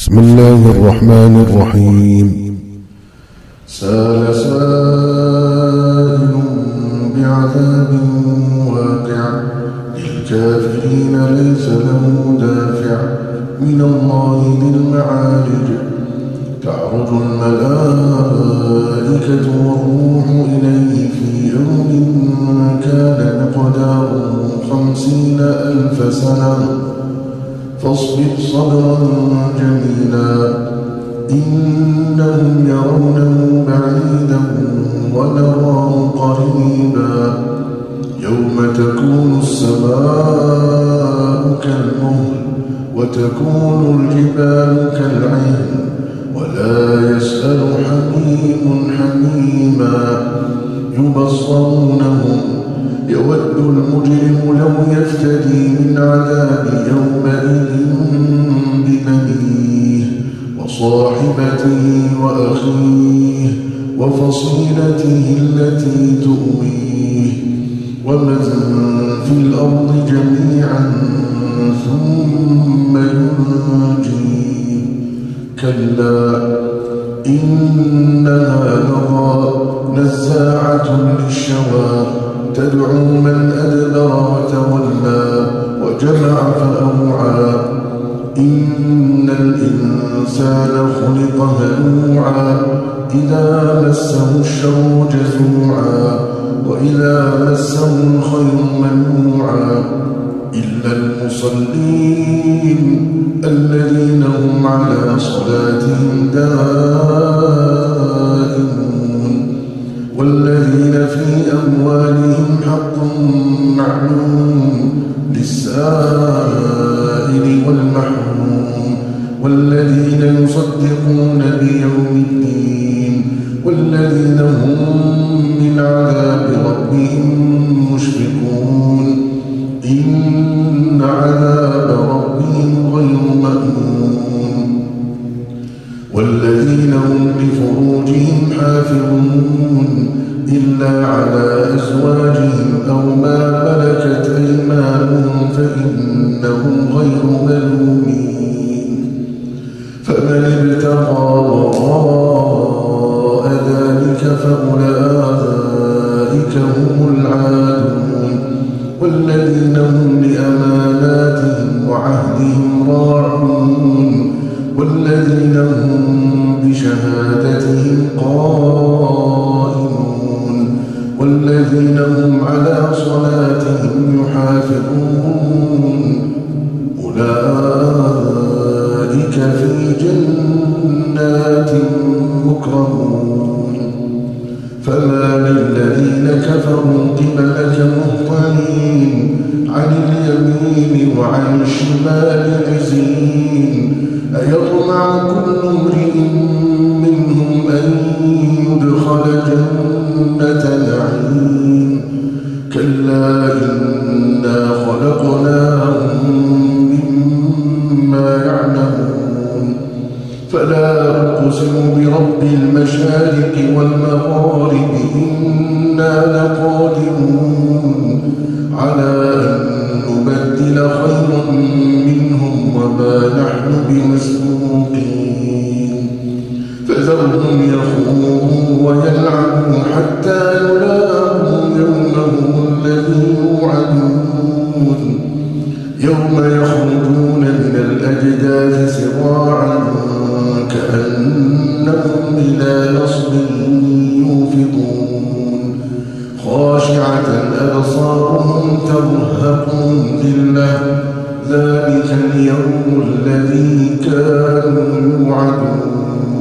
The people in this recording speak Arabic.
بسم الله الرحمن الرحيم. سأل سائل بعذاب واقع للكافرين ليس له دافع من الله ذي المعارج. تعرج الملائكة والروح إليه في يوم كان مقداره 50,000 سنة فاصبر صبرا جميلا إنهم يرونه بعيدا ونراه قريبا يوم تكون السماء كالمهل وتكون الجبال كالعهن ولا يسأل حميم حميما يبصرونهم يود المجرم لو يفتدي من عذاب يومئذ ببنيه وصاحبته وأخيه وفصيلته التي تؤويه ومن في الأرض جميعا ثم ينجيه كلا إنها لظى نزاعة للشوى تدعو من أدبر وتولى وجمع فأوعى إن الإنسان خلق هلوعا إذا مسه الشر جزوعا وإذا مسه الخير منوعا إلا المصلين الذين هم على صلاتهم دائمون والذين في أموالهم حق معلوم للسائل والمحروم والذين يصدقون بيوم الدين والذين هم من عذاب ربهم مشفقون إن عذاب ربهم غير مأمون والذين هم لفروجهم حافظون إلا على أزواجهم أو ما ملكت أيمانهم فإنهم غير ملومين فمن ابتغى وراء ذلك فأولئك هم العادون والذين هم لأماناتهم وعهدهم راعون والذين هم بشهادتهم قائمون والذين هم على صلاتهم يحافظون أولئك في جنات مكرمون فما للذين كفروا قبلك مهطعين عن اليمين وعن الشمال عزين أيطمع كل امرئ منهم أن يدخل جنة نعيم كلا إنا خلقناهم مما يعلمون فلا أقسم برب المشارق والمغارب إنا لقادرون على أن نبدل خيرا منهم وما نحن بمسبوقين فذرهم يخوضوا ويلعبوا حتى يلاقوا يومهم الذي يوعدون يوم يخرجون من الأجداث سراعا كأنهم إلى نصب يوفضون خاشعة أبصارهم ترهقهم ذلة ذلك اليوم الذي كانوا يوعدون